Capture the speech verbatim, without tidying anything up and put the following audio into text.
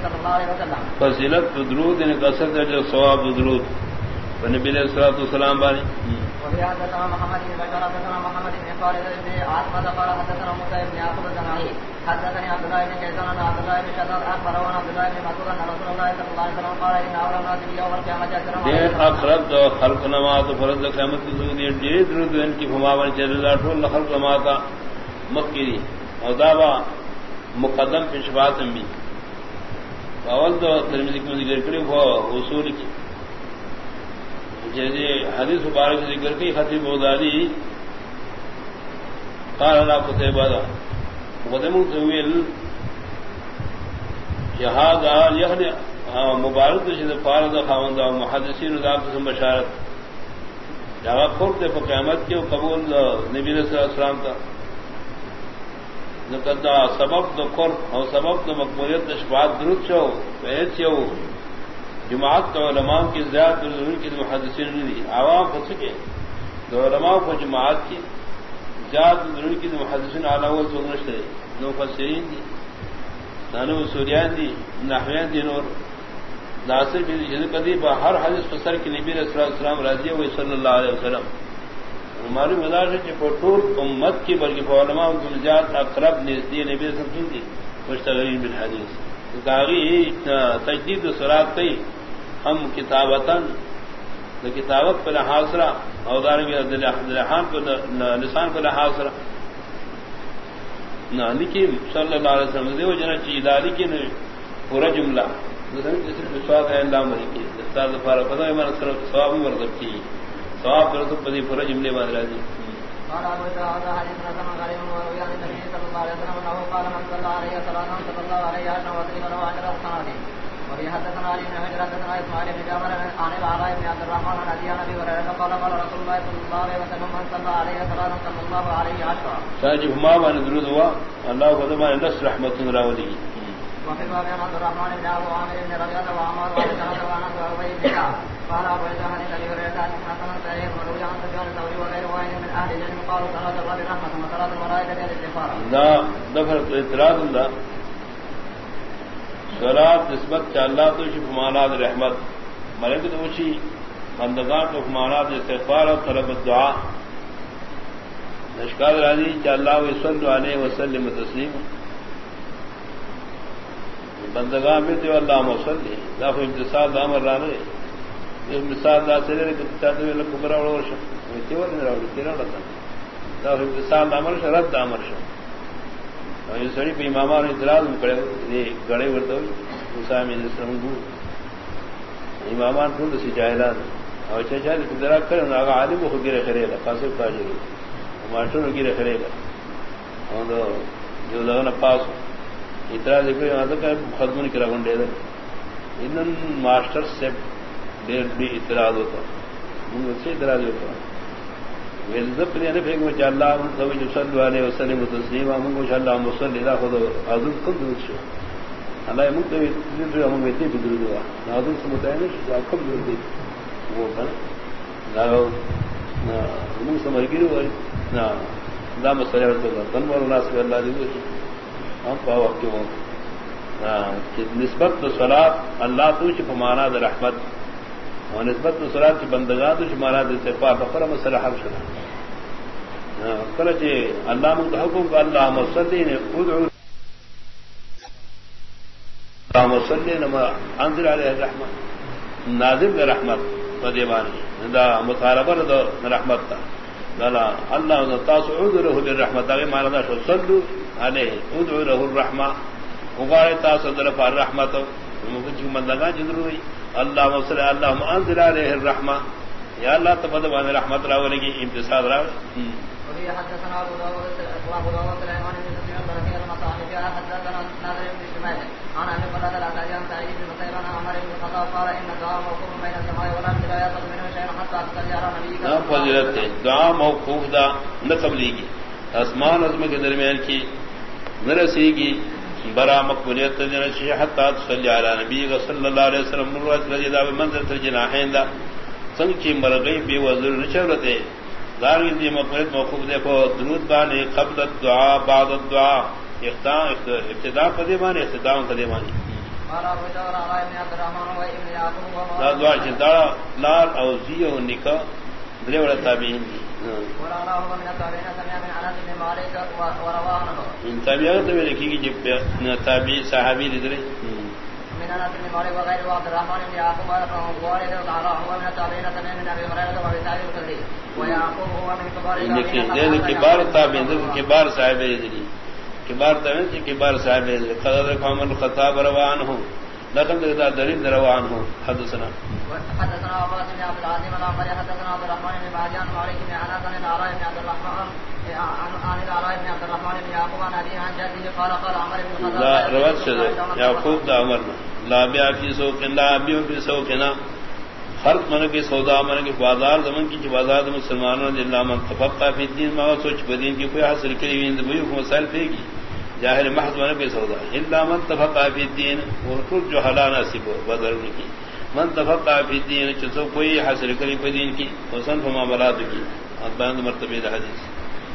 صلى الله عليه وسلم. فضیلت درود ان قصد جو ثواب درود نبی علیہ الصلوۃ والسلام بارے. وفي حدثنا محمد بن بشار حدثنا محمد بن خالد بن عاصمة قال حدثنا موسى بن يعقوب الزنعي حدثني عبد الله بن كيسان عن عبد الله بن شداد اخبر عن عبد الله بن مسعود ان رسول الله صلى الله عليه وسلم قال ان اول الناس يوم القيامة اكرم اقرب خلق نماز فرض قیامت کی دیر درود ان کی فماون چلا ٹول خلق نماز مکری اور دعوا مقدم پہ شفاعت بھی اول دو ترمذی کو ذکر کرے وہ اصول کی جیسے حدیث مبارک ذکر کی خطیب بغدادی قال لا قتيبة مقدم طويل جهاد یعنی مبارک سے فارض خواند اور محدثین ذات سے بشارت جگہ خود پر قیامت کے قبول نبی صلی اللہ علیہ وسلم کا نقدا سبب تو قرب اور سبب تو مقبولیت شفاعت درود شو بیت شو جماعت تو علماء کی زیادہ ضرور کی محدثین نے دی عوام ہو سکے تو علماء کو جماعت کی زیادہ ضرور کی محدثین اعلی و سنت ہے نو فسرین دی نانو سوریان دی نحویان دی اور ناصر بن جد قدی ہر حدیث فسر کی نبی صلی اللہ علیہ وسلم راضی ہوئے صلی اللہ علیہ وسلم ہماری مدار سے پٹور امت کی بلکہ علماء کی زیادہ اقرب نزدیک نبی صلی اللہ علیہ وسلم دی مشتغلین بالحدیث داغی تجدید صراط کئی ہم کتابتاً کتابت پر حاصرہ اوزار عبدالرحان پر لسان پر حاصرہ لکھی صلی اللہ علیہ وسلم دیو جنا چیز لکھی پورا جملہ سواب ہے اللہ مری کی استاد فارغ پتہ ہے ہمارا طرف ثواب مرتب کی ثواب پر تو پدی پورا جملے بعد راضی قال ابو داود حديث حسن غريب وروي عن النبي صلى الله عليه وسلم انه قال من صلى عليه صلاه صلى الله عليه عشرا وسلم له عشر حسنات. وفي حدثنا علي بن حجر حدثنا اسماعيل بن جعفر عن العلاء بن عبد الرحمن عن ابي ابي هريره قال قال رسول الله صلى الله عليه وسلم من صلى عليه صلاه صلى الله عليه عشرا. ساجب ما بان درود ہوا اللہ کو تمہارے نصر رحمت راولی. وفي الباب عن عبد الرحمن بن ابو عامر بن ربيعه وعمار وعن سعد وعن ابي بكر قال ابو اسحاق عن ابي هريره ان حسن سعيد وروي عن سفيان الثوري وغير واحد من اهل العلم قالوا صلاه الرب رحمه وصلاه الملائكه الاستغفار. لا دفر اعتراض اللہ صلاۃ نسبت کہ اللہ تو شفمانات رحمت ملائکہ تو وشی بندگان کو فمانات استغفار اور طلب دعا نشکار راضی کہ اللہ صلی علیہ وسلم تسلیم بندگان میں تو اللہ مصلی لا امتصال امر رانے اس مثال دا سے کہ تاسو له کبر اور شو ته ور نه راوړي تیرا لته دا امتصال امر شرط امر شو او سړي په امامانو اعتراض وکړي دې غړې ورته مسامي سمغو امامان ټول سي جاهلان او چې جاهل درا کړو هغه عالم خو ګره خړېله خاصه تاجر ماټو ګره خړېله او دا یو لغه پاس اعتراض وکړي هغه کا خدمت کرا غونډې ده انن ماسٹر سے دیر بھی اعتراض ہوتا ان سے اعتراض ہوتا ویلزب نے پھر میں کہ اللہ صلی اللہ علیہ وسلم تسلیم ہم کو اللہ مصلی اللہ خود حضور خود درود شو اللہ ہم کو درود ہم میں تے درود ہوا حضور سے متعین ہے خود درود وہ نا نا ہم سمجھ گئے نا دا مسئلہ ہے تن اور ناس اللہ دی ہم پاو کیوں کہ نسبت صلاۃ اللہ تو چ مانا در رحمت اور نسبت صلاۃ کی بندگان تو مانا در استغفار فقر مسئلہ حل شنا کله چې الله موږ حکم کو الله مصلی نے ادعو الله مصلی نما انزل علیہ الرحمت نازل رحمت فدیوانی دا مطالبہ دا رحمت تا لا اللہ تاسعود له بالرحمت دا مانا دا شو صلو علیہ ادعو له الرحمہ وقال تاسعود له الرحمت ممکن بندگان جدروی اللہ مصلی اللهم انزل علیہ الرحمہ یا اللہ تبارک رحمت راولے کی امتثال راولے. وفي حدثنا ابو داود ابو داود سليمان بن سفيان بركه المصاحف حدثنا نادر بن شمال عن ابي قتاده الاشعري عن سعيد بن مسيب عن عمر بن الخطاب قال ان الدعاء موقوف بين السماء والارض لا يصل منه شيء حتى تصلي على نبيك. نا فضیلت دعا موقوف دا نہ قبلیگی آسمان عظم کے درمیان کی نہ رسیگی برا مقبولیت جنہ حتى تصلي على نبيك صلی اللہ علیہ وسلم مرات رضی اللہ منزل ترجناحین دا سنچی مرغی بے وزر نشورتے دار کی مقبولیت موقوف دیکھو درود بانے قبل الدعاء بعد الدعاء ابتداء قدیمانی اختتام قدیمانی. دعا چنداڑا لال او زی او نکا درے وڑا تابعین دی تابعین تو لکھی گی جب تابعی صحابی دی درے من انس بن مالك وغيره وعبد الرحمن بن يعقوب ووالد تعالى هو من التابعين سمع من ابي هريره وابي سعيد الخدري ويعقوب هو من كبار التابعين كبار التابعين كبار صحابه دي كبار تابعين كبار صحابه قدر عمر الخطاب روانه لكن ذا دليل روانه حدثنا حدثنا ابو بكر بن عبد العزيز الانصاري حدثنا عبد الرحمن بن معجان مالك بن انس بن العراء بن عبد الرحمن عن العراء بن عبد الرحمن بن يعقوب عن ابي عن جده قال قال عمر بن الخطاب لا رواه شذ يعقوب دا عمر لا بیا فی سوق لا بیا فی سوقنا خرق من کے سودا من کے بازار زمن کی بازار مسلمانوں نے اللہ من تفقہ فی الدین ما سوچ بدین کی کوئی حاصل کری ہوئی نہیں وہ مسائل پہ گی ظاہر محض من کے سودا الا من تفقہ فی الدین اور کچھ جو حلال نصیب بدر کی من تفقہ فی الدین جو کوئی حاصل کری بدین کی حسن معاملات کی بیان مرتبہ حدیث